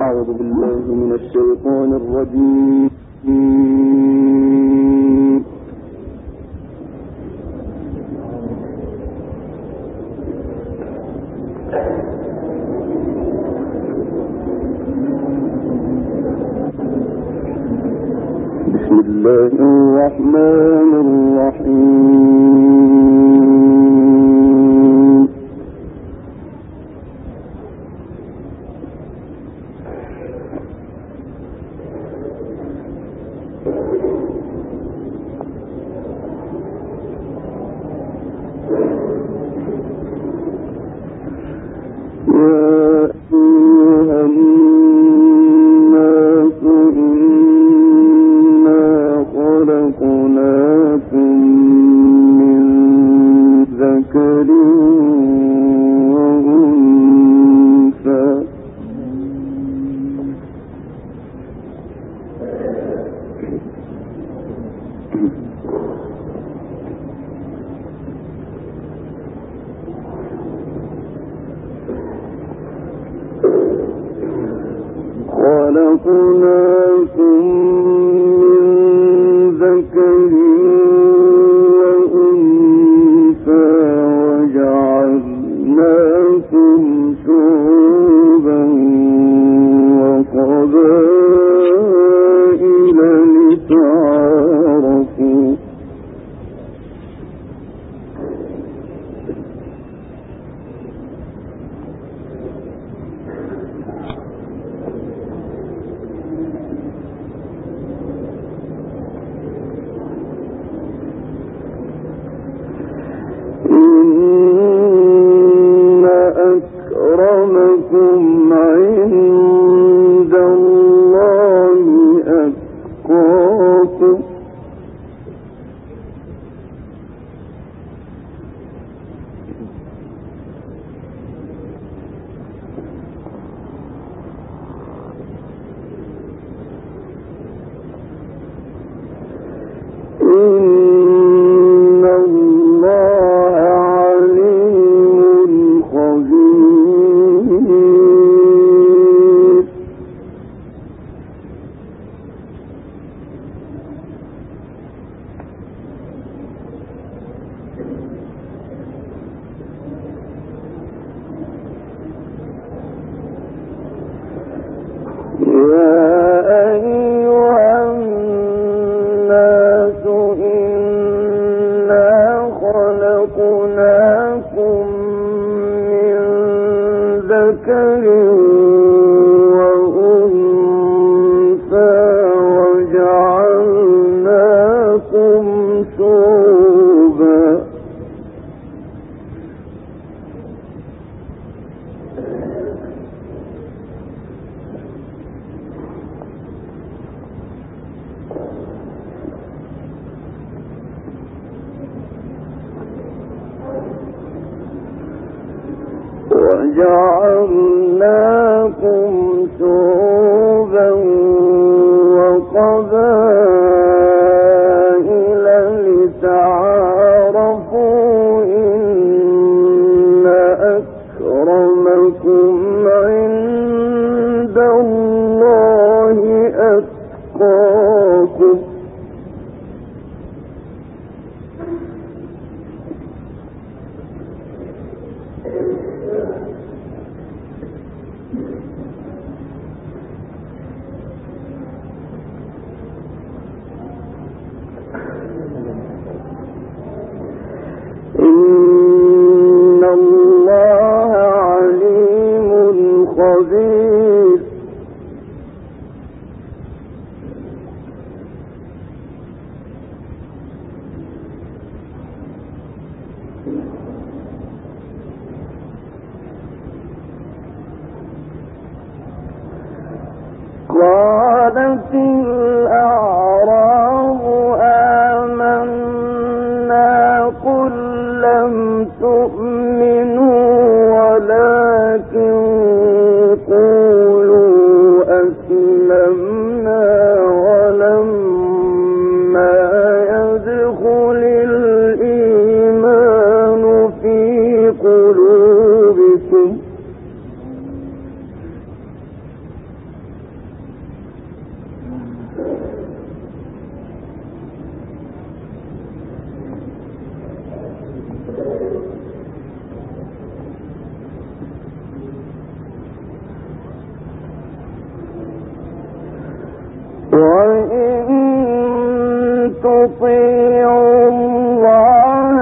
أعوذ بالله من الشيطان الرجيم. بسم الله الرحمن الرحيم. خلقناكم من ذكر وأنثى وجعلناكم شعوبا وقبائل لتعارفوا إن أكرمكم عند الله أتقاكم إن الله عليم خبير. يا أيها الناس إنا خلقناكم من ذكر وأنثى وجعلناكم شعوبا وقبائل لتعارفوا إن أكرمكم عند الله أتقاكم إن الله عليم خبير. قالت الأعراب آمنا قل لم تؤمنوا ولكن قولوا أسلمنا ولما يدخل الإيمان في قلوبكم تطيعوا الله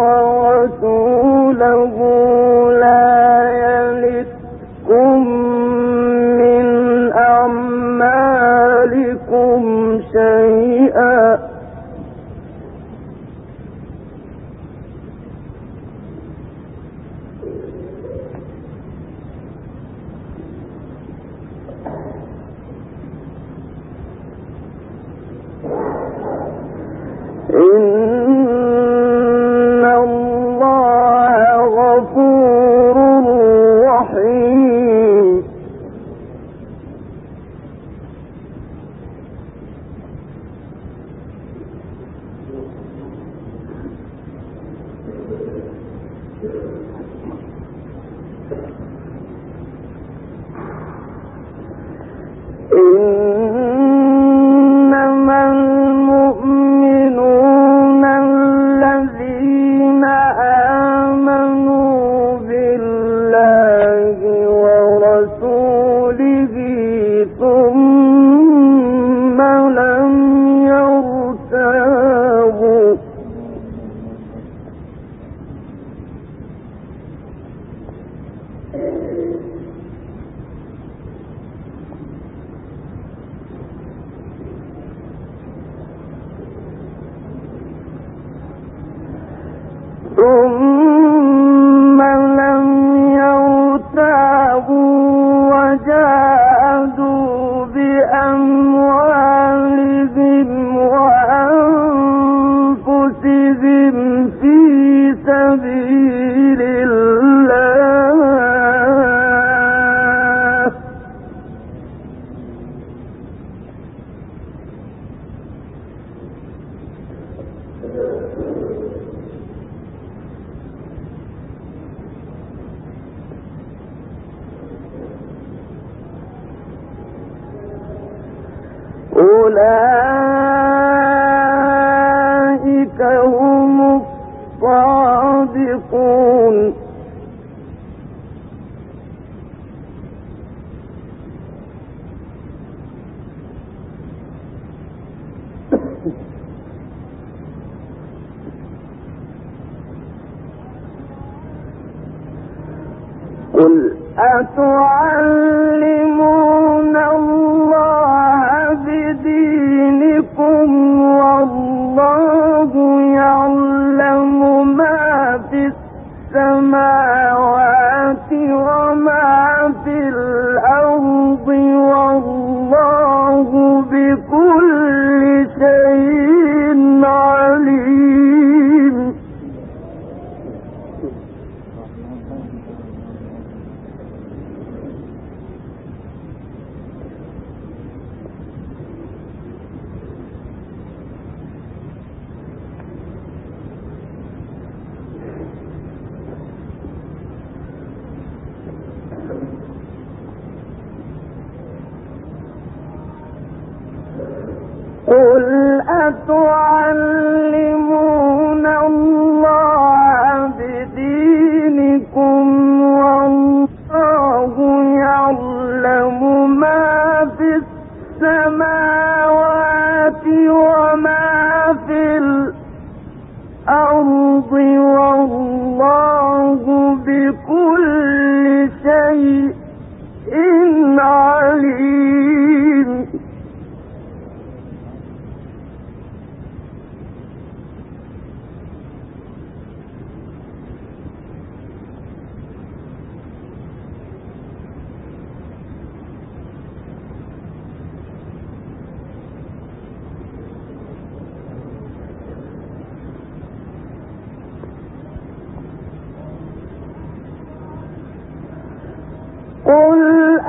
ورسوله لا يلتكم من أعمالكم شيئا إن الله غفور رحيم إنما المؤمنون الذين آمنوا بالله ورسوله ثم لم يرتابوا وجاهدوا بأموالهم وأنفسهم في سبيل الله أولئك هم الصادقون قل أتعلمون الله بدينكم والله يعلم ما في السماوات وما في الأرض والله بكل شيء عليم قل أتعلمون الله بدينكم والله يعلم ما في السماوات وما في الأرض والله بكل شيء عليم قل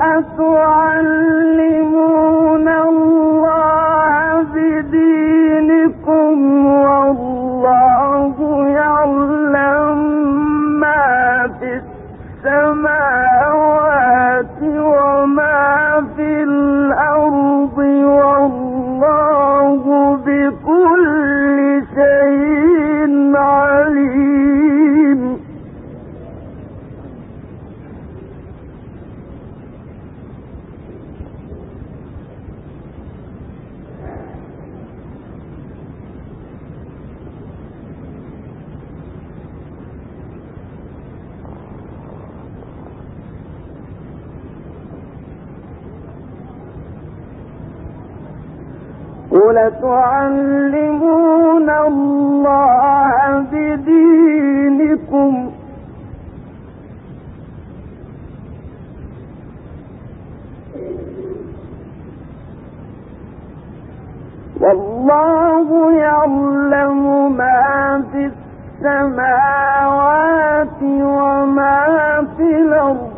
أتعلمون الله بدينكم والله يعلم ما في السماوات وما في الأرض والله بكل شيء عليم قل تعلمون الله بدينكم والله يعلم ما في السماوات وما في الأرض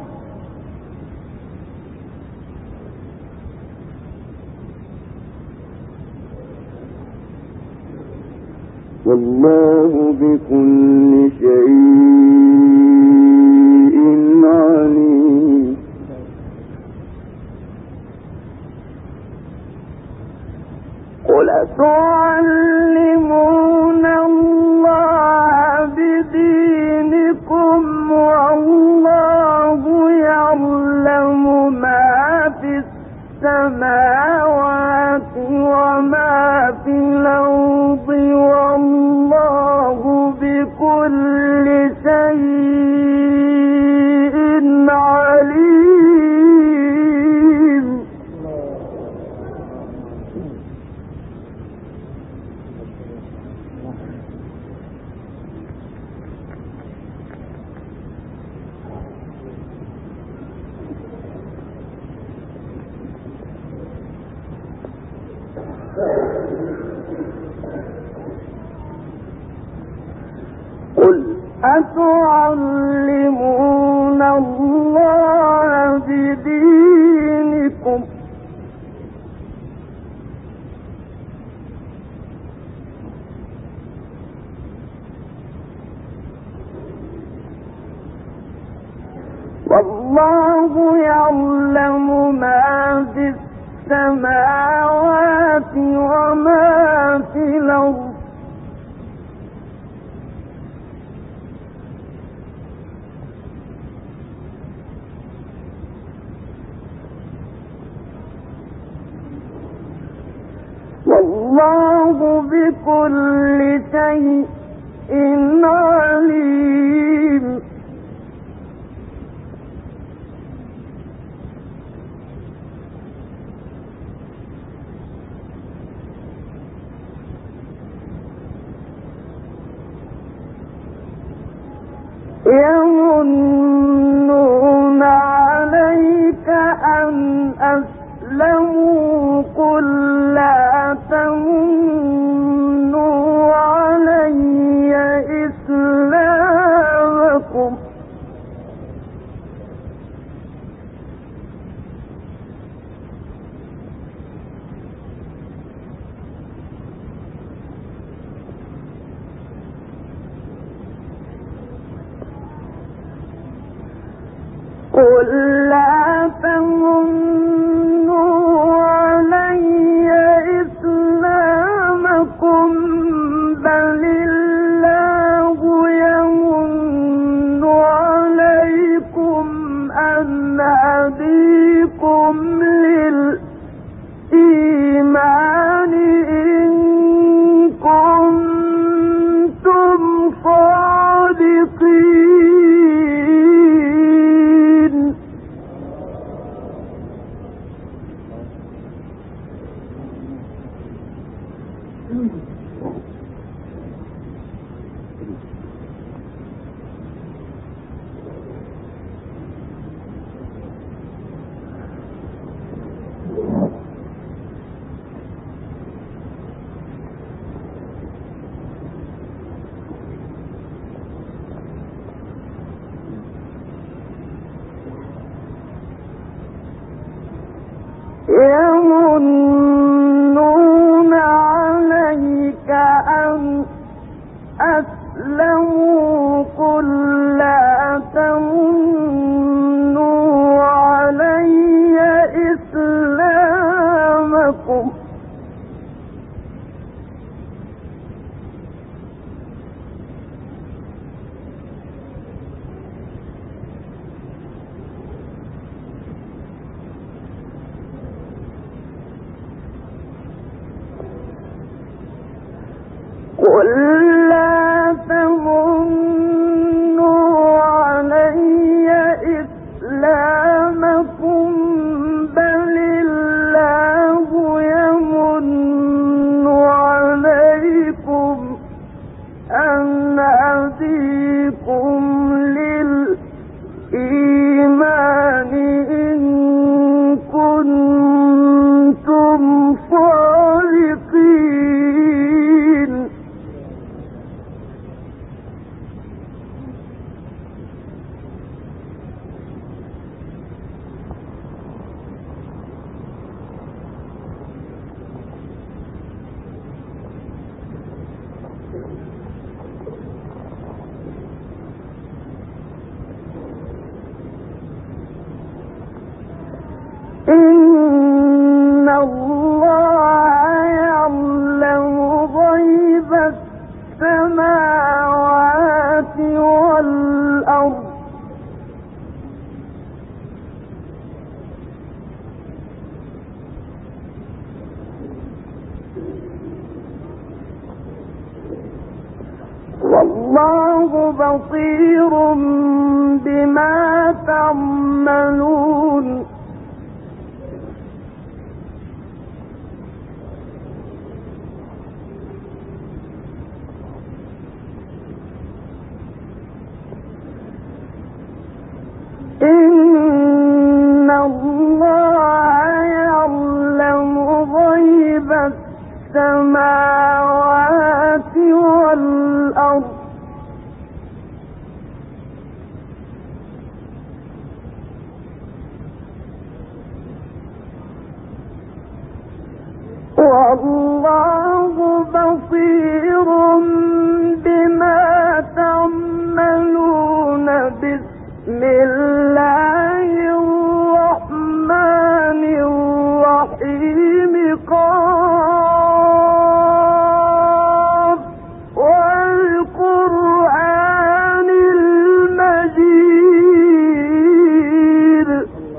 والله بكل شيء عليم. قل تعلمون الله بدينكم والله يعلم ما في السماوات وما في الأرض والله بكل شيء عليم. قل أتعلمون الله بدينكم والله يعلم ما في السماوات وما في الأرض والله بكل شيء عليم. يمنون عليك أن أسلموا قل لا تمنوا علي إسلامكم قل لا تمنوا علي إسلامكم بل الله يمن عليكم أن هديكم للإيمان إن كنتم صادقين. يمنون عليك أن أسلموا قل لا تمنوا علي إسلامكم قل لا تمنوا علي إسلامكم بل الله يمن بصير بما تعملون إن الله يعلم غيب السماوات والأرض والله بصير بما تعملون بسم الله الرحمن الرحيم قاف والقرآن المجيد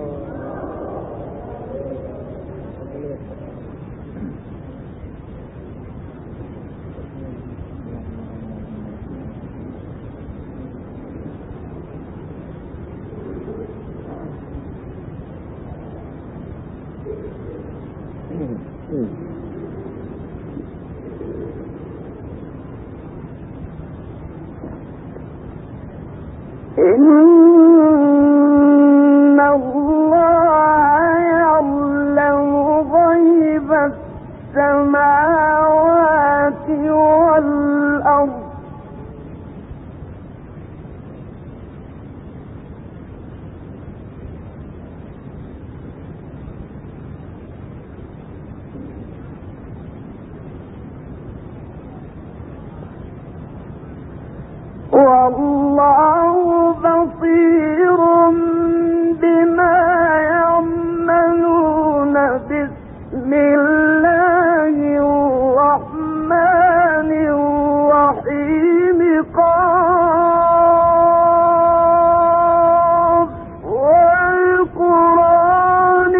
إن الله يعلم غيب السماوات والأرض والله بصير بما يعملون بسم الله الرحمن الرحيم قاف والقرآن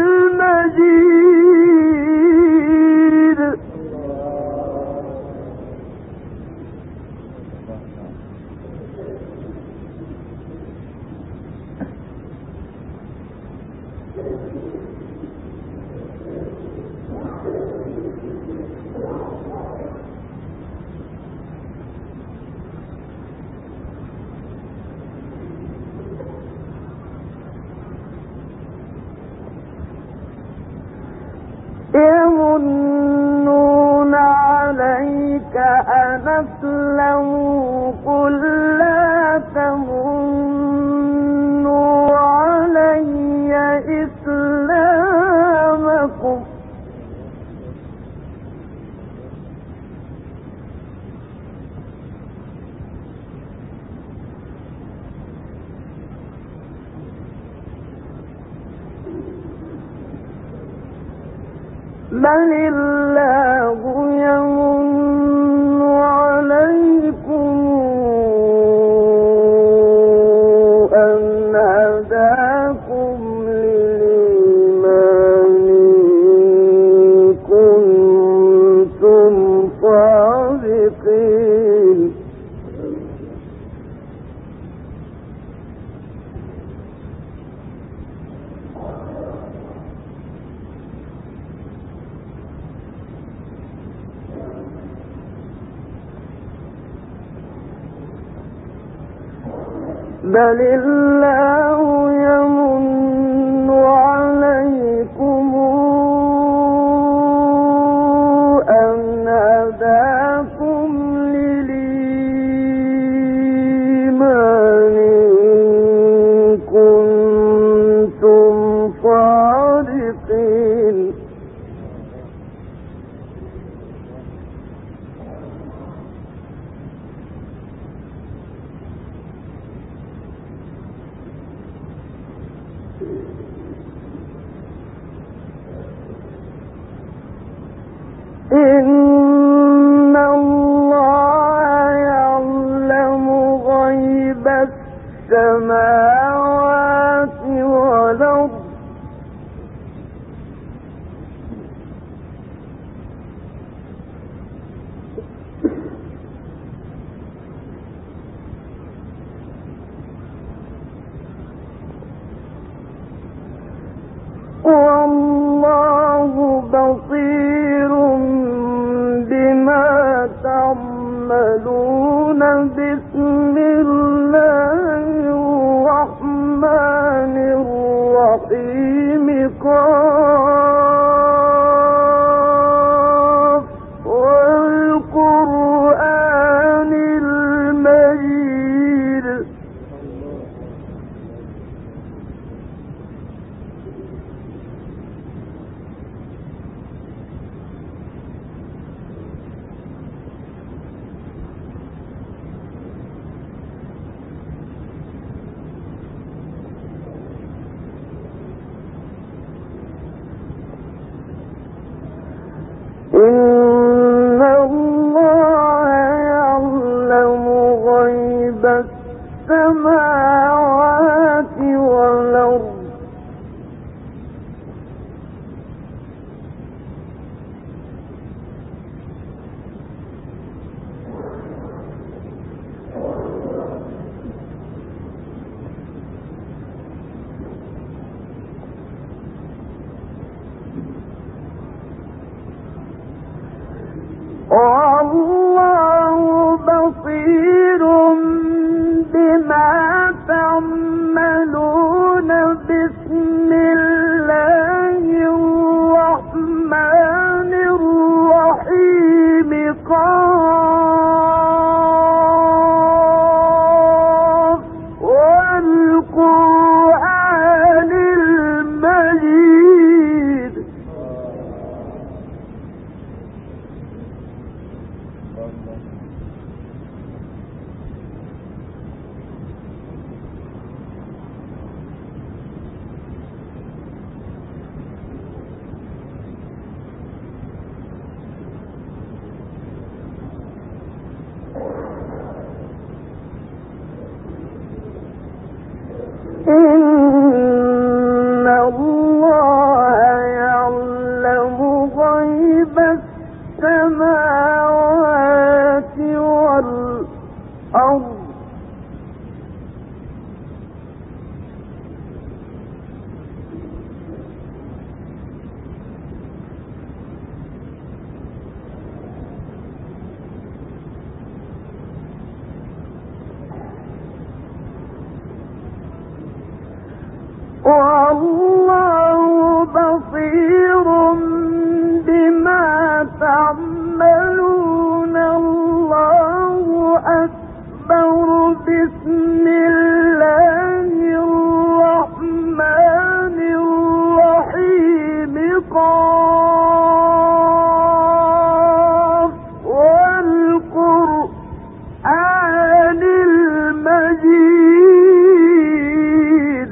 المجيد يمنون عليك أن أسلموا قل لا تمنوا علي إسلامكم بل الله يمن عليكم أن هداكم للإيمان إن كنتم صادقين بل الله يمن عليكم أن هداكم للإيمان إن كنتم صادقين إن الله يعلم غيب السماوات والأرض بصير بما تعملون. بسم الله الرحمن الرحيم. قاف والقرآن المجيد. إن الله يعلم غيب السماوات والأرض. والله بصير بما تعملون. بسم الله الرحمن الرحيم. قاف والقرآن المجيد. إن الله يعلم غيب السماوات والأرض. والله بصير بما تعملون. الله أكبر. بسم الله الرحمن الرحيم. قاف والقرآن المجيد.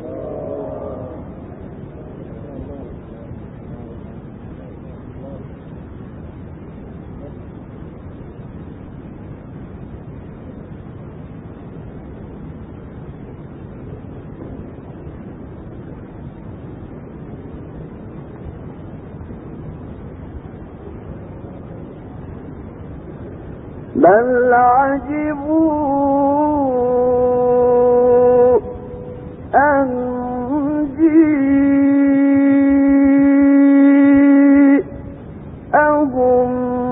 بل عجبوا أن جيءهم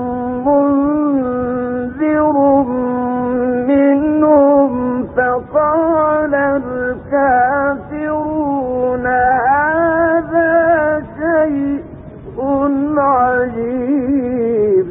منذر منهم فقال الكافرون هذا شيء عجيب.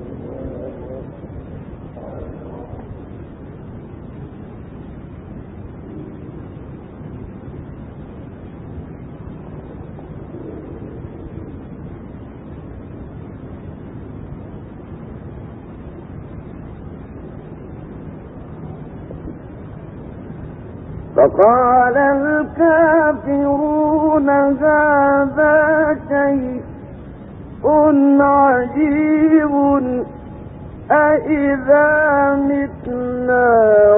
فقال الكافرون هذا شيء عجيب. أإذا متنا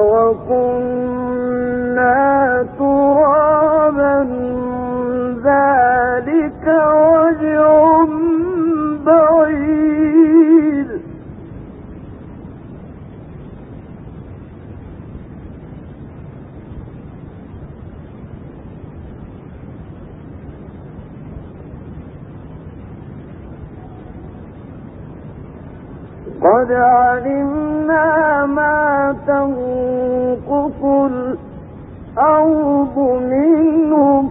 وكنا ترابا ذلك رجع بعيد. قد علمنا ما تنقص الأرض منهم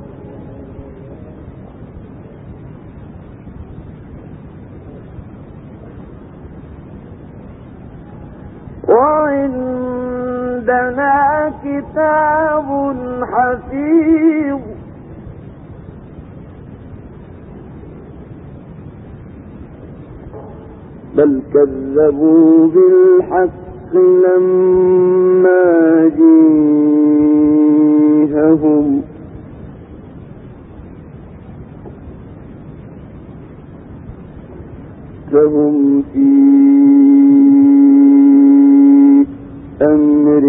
وعندنا كتاب حفيظ بل كذبوا بالحق لما جيءهم فهم في أمر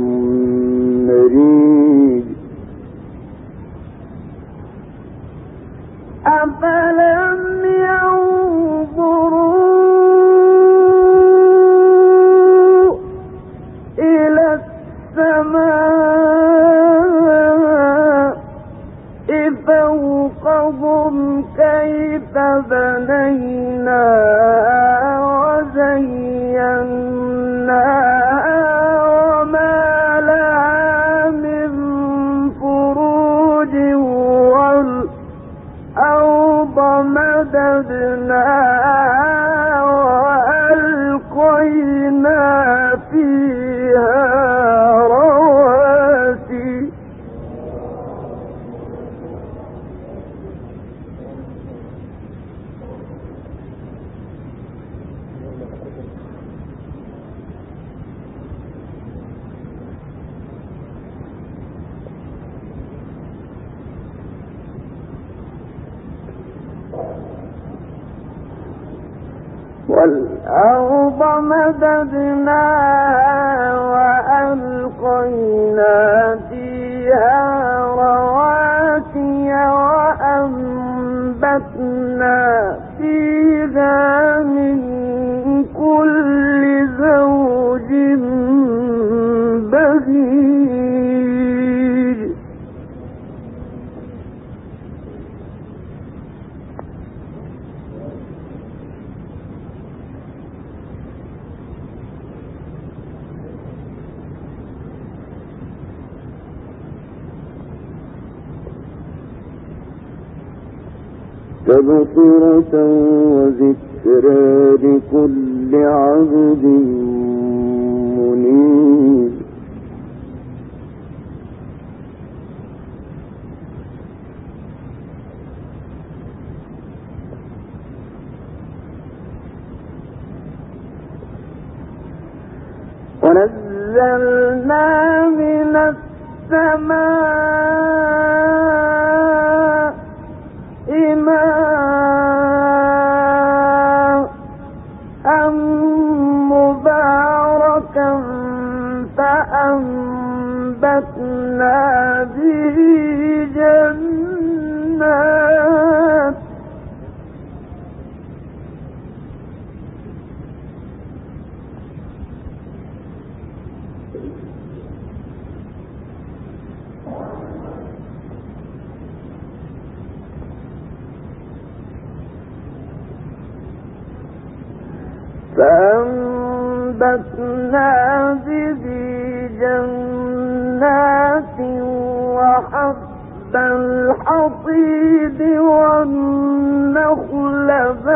مريج أفلم ينظروا إلى السماء فوقهم كيف بنيناها وزيناها وما لها من فروج والأرض مددناها وألقينا فيها رواسي والأرض مددناها وألقينا فيها رواسي وأنبتنا فيها من كل زوج بهيج تبصرة وذكرى لكل عبد منيب ونزلنا من السماء ماء مباركا فأنبتنا به جنات به جنات وحب الحصيد والنخل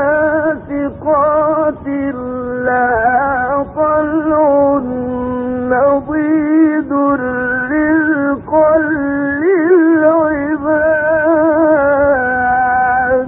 باسقات لها طلع نضيد رزقا للعباد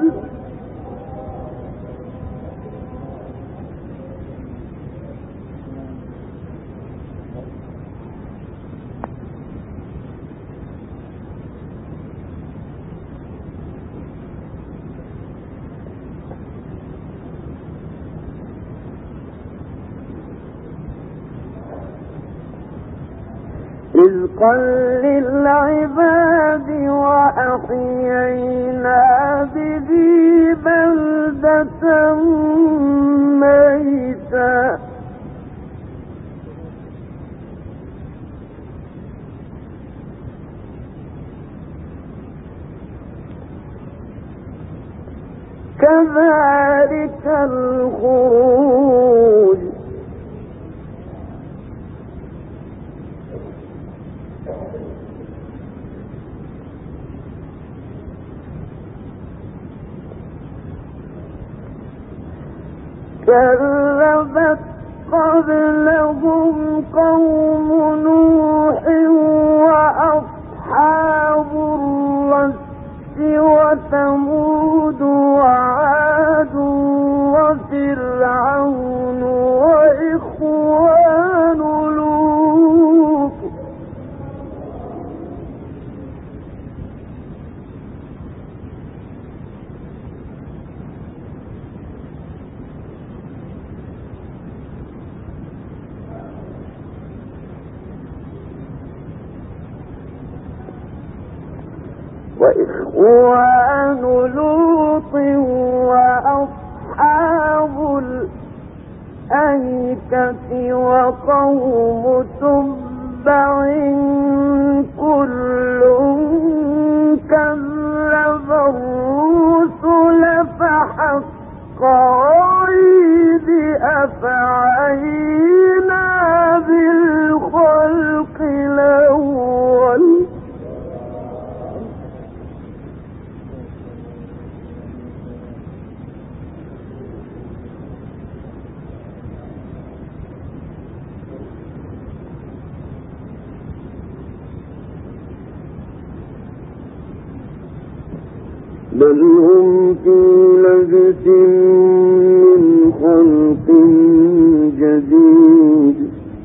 رزقا للعباد وأحيينا به بلدة ميتا كذلك الخروج كذبت قبلهم قوم نوح وأصحاب الرس وثمود وعاد وفرعون وإخوان لوط وإخوان لوط وأصحاب الأيكة وقوم تبع كل كذب الرسل فحق وعيد أفعينا بالخلق الأول بل هم في لبس من خلق جديد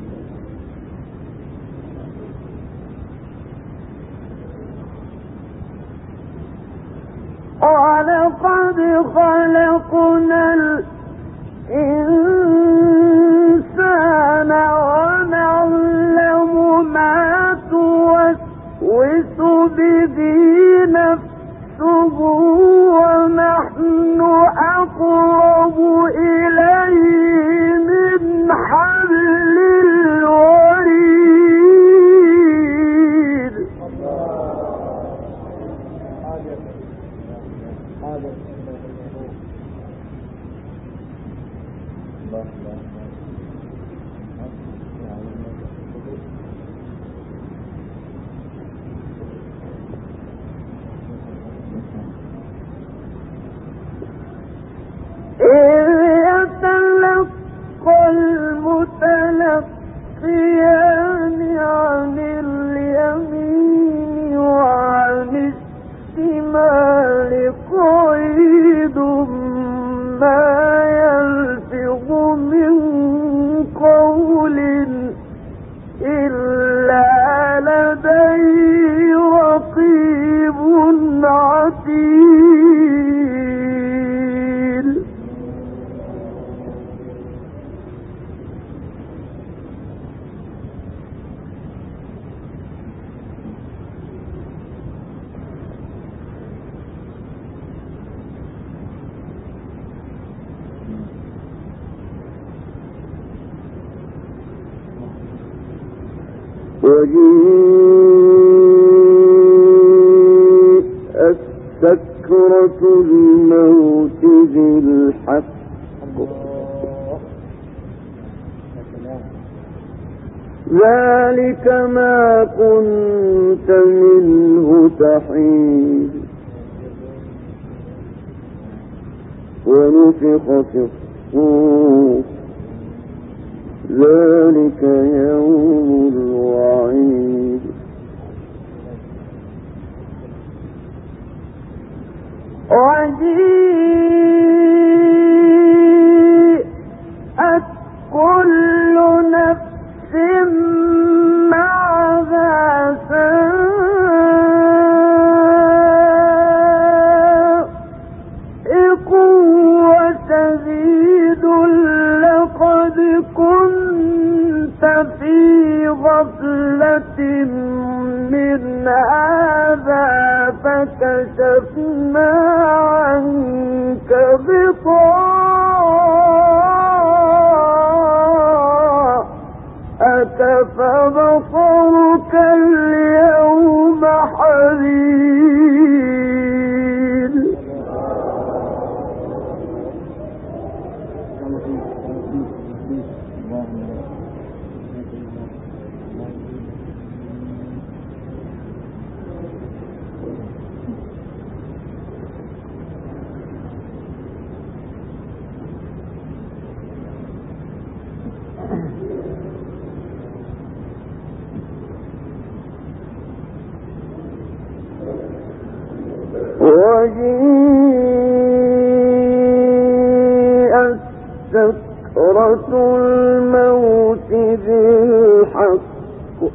ولقد خلقنا الإنسان ونعلم ما توسوس به نفسه ونحن أقرب إليه من حبل الوريد يتلقى المتلقيان عن اليمين وعن الشمال قعيد ما يلفظ من قول إلا لديه رقيب عتيد وجيءت سكرة الموت بالحق ذلك ما كنت منه تحيد ونفخ في الصور ذلك يوم الوعيد وجيءت كل نفس معها سائق وشهيد لقد كنت في غفلة من هذا فكشفنا عنك غطاءك فبصرك اليوم حديد وجيءت سكرة الموت بالحق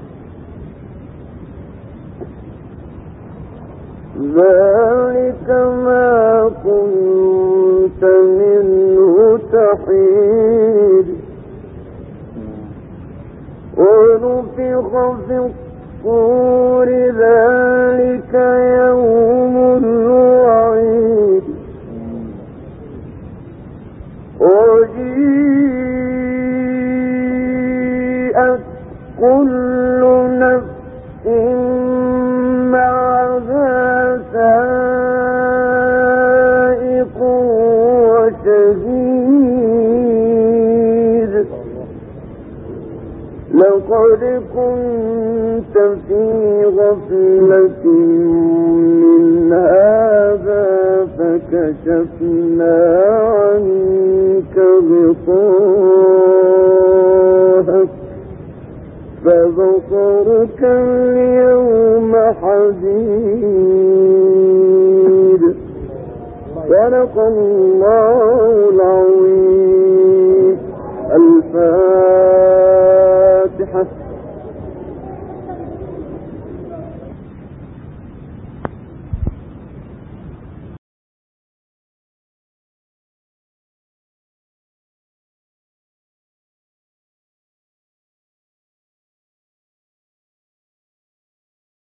ذلك ما كنت منه تحيد ونفخ في الصور ذلك يوم الوعيد وجيءت كل نفس معها سائق وشهيد لقد كنت في غفلة من هذا فكشفنا عنك غطاءك فبصرك اليوم حديد صدق الله العظيم. الفاتحة.